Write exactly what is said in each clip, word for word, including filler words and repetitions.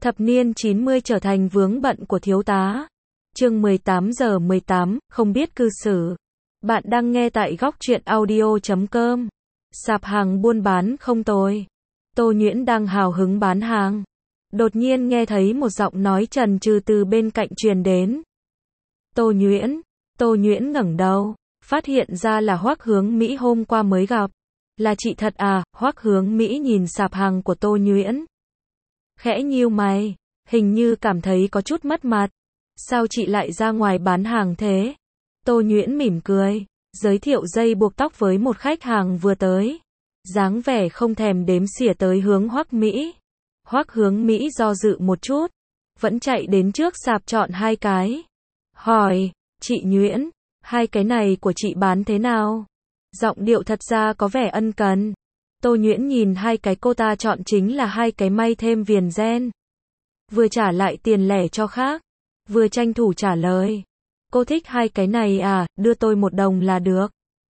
Thập niên chín mươi trở thành vướng bận của thiếu tá. Chương mười tám giờ mười tám, không biết cư xử. Bạn đang nghe tại góc truyện audio chấm com. Sạp hàng buôn bán không tồi. Tô Nhuyễn đang hào hứng bán hàng. Đột nhiên nghe thấy một giọng nói trần trừ từ bên cạnh truyền đến. Tô Nhuyễn. Tô Nhuyễn ngẩng đầu, phát hiện ra là Hoắc Hướng Mỹ hôm qua mới gặp. Là chị thật à? Hoắc Hướng Mỹ nhìn sạp hàng của Tô Nhuyễn. Khẽ nhíu mày, hình như cảm thấy có chút mất mặt. Sao chị lại ra ngoài bán hàng thế? Tô Nhuyễn mỉm cười, giới thiệu dây buộc tóc với một khách hàng vừa tới. Dáng vẻ không thèm đếm xỉa tới hướng Hoắc Mỹ. Hoắc Hướng Mỹ do dự một chút, vẫn chạy đến trước sạp chọn hai cái. Hỏi, chị Nhuyễn, hai cái này của chị bán thế nào? Giọng điệu thật ra có vẻ ân cần. Tô Nhuyễn nhìn hai cái cô ta chọn chính là hai cái may thêm viền ren. Vừa trả lại tiền lẻ cho khác, vừa tranh thủ trả lời. Cô thích hai cái này à, đưa tôi một đồng là được.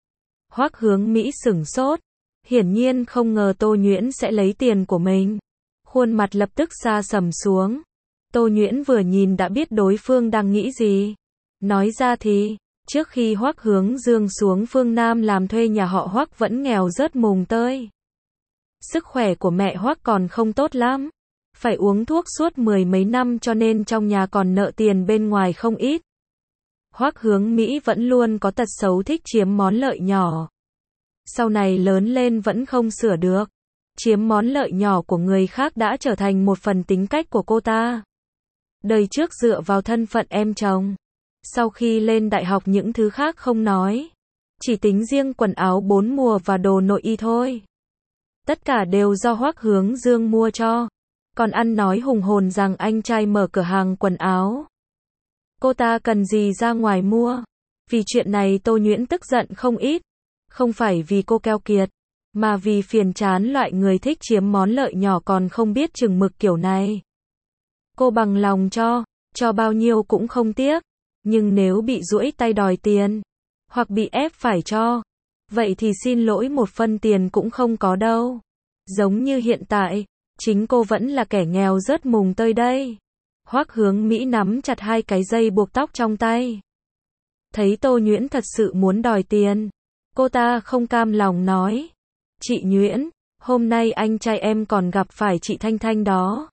Hoắc Hướng Mỹ sửng sốt, hiển nhiên không ngờ Tô Nhuyễn sẽ lấy tiền của mình. Khuôn mặt lập tức sa sầm xuống. Tô Nhuyễn vừa nhìn đã biết đối phương đang nghĩ gì. Nói ra thì, trước khi Hoắc Hướng Dương xuống phương Nam làm thuê nhà họ Hoắc vẫn nghèo rớt mùng tơi. Sức khỏe của mẹ Hoắc còn không tốt lắm, phải uống thuốc suốt mười mấy năm cho nên trong nhà còn nợ tiền bên ngoài không ít. Hoắc Hướng Mỹ vẫn luôn có tật xấu thích chiếm món lợi nhỏ. Sau này lớn lên vẫn không sửa được. Chiếm món lợi nhỏ của người khác đã trở thành một phần tính cách của cô ta. Đời trước dựa vào thân phận em chồng. Sau khi lên đại học những thứ khác không nói. Chỉ tính riêng quần áo bốn mùa và đồ nội y thôi. Tất cả đều do Hoắc Hướng Dương mua cho. Còn ăn nói hùng hồn rằng anh trai mở cửa hàng quần áo. Cô ta cần gì ra ngoài mua. Vì chuyện này Tô Nhuyễn tức giận không ít. Không phải vì cô keo kiệt, mà vì phiền chán loại người thích chiếm món lợi nhỏ còn không biết chừng mực kiểu này. Cô bằng lòng cho, cho bao nhiêu cũng không tiếc. Nhưng nếu bị duỗi tay đòi tiền, hoặc bị ép phải cho, vậy thì xin lỗi một phân tiền cũng không có đâu. Giống như hiện tại, chính cô vẫn là kẻ nghèo rớt mùng tơi đây. Hoắc Hướng Mỹ nắm chặt hai cái dây buộc tóc trong tay. Thấy Tô Nhuyễn thật sự muốn đòi tiền, cô ta không cam lòng nói. Chị Nhuyễn, hôm nay anh trai em còn gặp phải chị Thanh Thanh đó.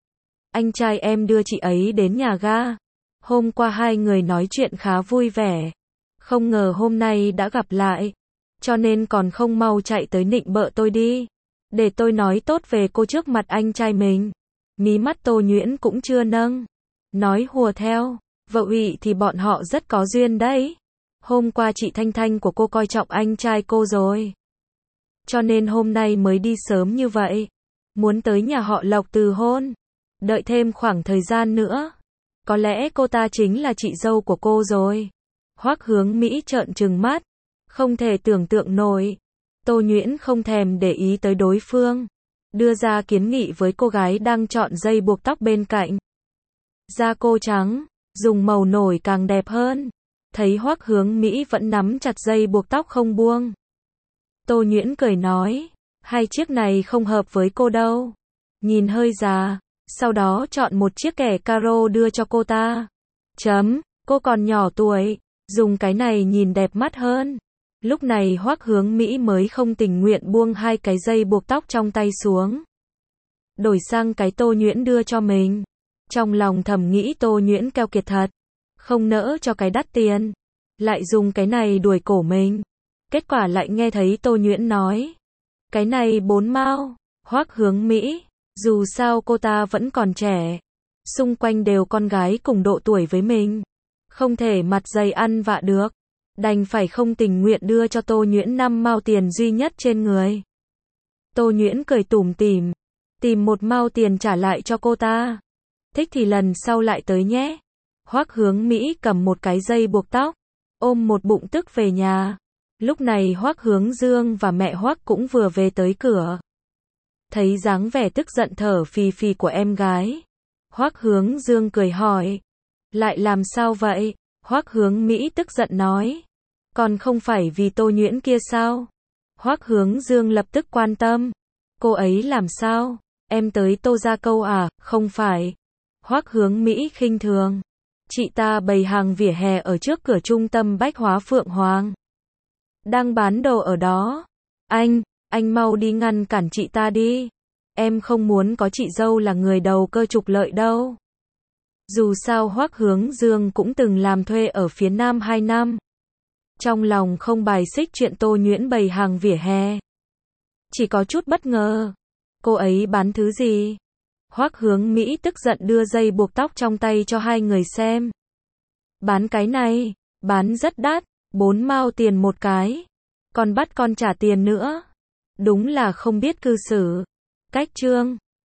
Anh trai em đưa chị ấy đến nhà ga. Hôm qua hai người nói chuyện khá vui vẻ. Không ngờ hôm nay đã gặp lại. Cho nên còn không mau chạy tới nịnh bợ tôi đi. Để tôi nói tốt về cô trước mặt anh trai mình. Mí mắt Tô Nhuyễn cũng chưa nâng. Nói hùa theo. Vợ ủy thì bọn họ rất có duyên đấy. Hôm qua chị Thanh Thanh của cô coi trọng anh trai cô rồi. Cho nên hôm nay mới đi sớm như vậy. Muốn tới nhà họ Lộc từ hôn. Đợi thêm khoảng thời gian nữa. Có lẽ cô ta chính là chị dâu của cô rồi. Hoắc Hướng Mỹ trợn trừng mắt. Không thể tưởng tượng nổi. Tô Nhuyễn không thèm để ý tới đối phương. Đưa ra kiến nghị với cô gái đang chọn dây buộc tóc bên cạnh. Da cô trắng, dùng màu nổi càng đẹp hơn. Thấy Hoắc Hướng Mỹ vẫn nắm chặt dây buộc tóc không buông. Tô Nhuyễn cười nói. Hai chiếc này không hợp với cô đâu. Nhìn hơi già. Sau đó chọn một chiếc kẻ caro đưa cho cô ta. Chấm, cô còn nhỏ tuổi, dùng cái này nhìn đẹp mắt hơn. Lúc này Hoắc Hướng Mỹ mới không tình nguyện buông hai cái dây buộc tóc trong tay xuống. Đổi sang cái Tô Nhuyễn đưa cho mình. Trong lòng thầm nghĩ Tô Nhuyễn keo kiệt thật. Không nỡ cho cái đắt tiền. Lại dùng cái này đuổi cổ mình. Kết quả lại nghe thấy Tô Nhuyễn nói. Cái này bốn mao. Hoắc Hướng Mỹ. Dù sao cô ta vẫn còn trẻ. Xung quanh đều con gái cùng độ tuổi với mình. Không thể mặt dày ăn vạ được. Đành phải không tình nguyện đưa cho Tô Nhuyễn năm mao tiền duy nhất trên người. Tô Nhuyễn cười tủm tỉm. Tìm một mao tiền trả lại cho cô ta. Thích thì lần sau lại tới nhé. Hoắc Hướng Mỹ cầm một cái dây buộc tóc. Ôm một bụng tức về nhà. Lúc này Hoắc Hướng Dương và mẹ Hoắc cũng vừa về tới cửa. Thấy dáng vẻ tức giận thở phì phì của em gái. Hoắc Hướng Dương cười hỏi. Lại làm sao vậy? Hoắc Hướng Mỹ tức giận nói. Còn không phải vì Tô Nhuyễn kia sao? Hoắc Hướng Dương lập tức quan tâm. Cô ấy làm sao? Em tới Tô Gia Câu à? Không phải. Hoắc Hướng Mỹ khinh thường. Chị ta bày hàng vỉa hè ở trước cửa trung tâm bách hóa Phượng Hoàng. Đang bán đồ ở đó. Anh, anh mau đi ngăn cản chị ta đi. Em không muốn có chị dâu là người đầu cơ trục lợi đâu. Dù sao Hoắc Hướng Dương cũng từng làm thuê ở phía Nam hai năm. Trong lòng không bài xích chuyện Tô Nhuyễn bày hàng vỉa hè. Chỉ có chút bất ngờ. Cô ấy bán thứ gì? Hoắc Hướng Mỹ tức giận đưa dây buộc tóc trong tay cho hai người xem. Bán cái này, bán rất đắt, bốn mao tiền một cái. Còn bắt con trả tiền nữa. Đúng là không biết cư xử. Cách chương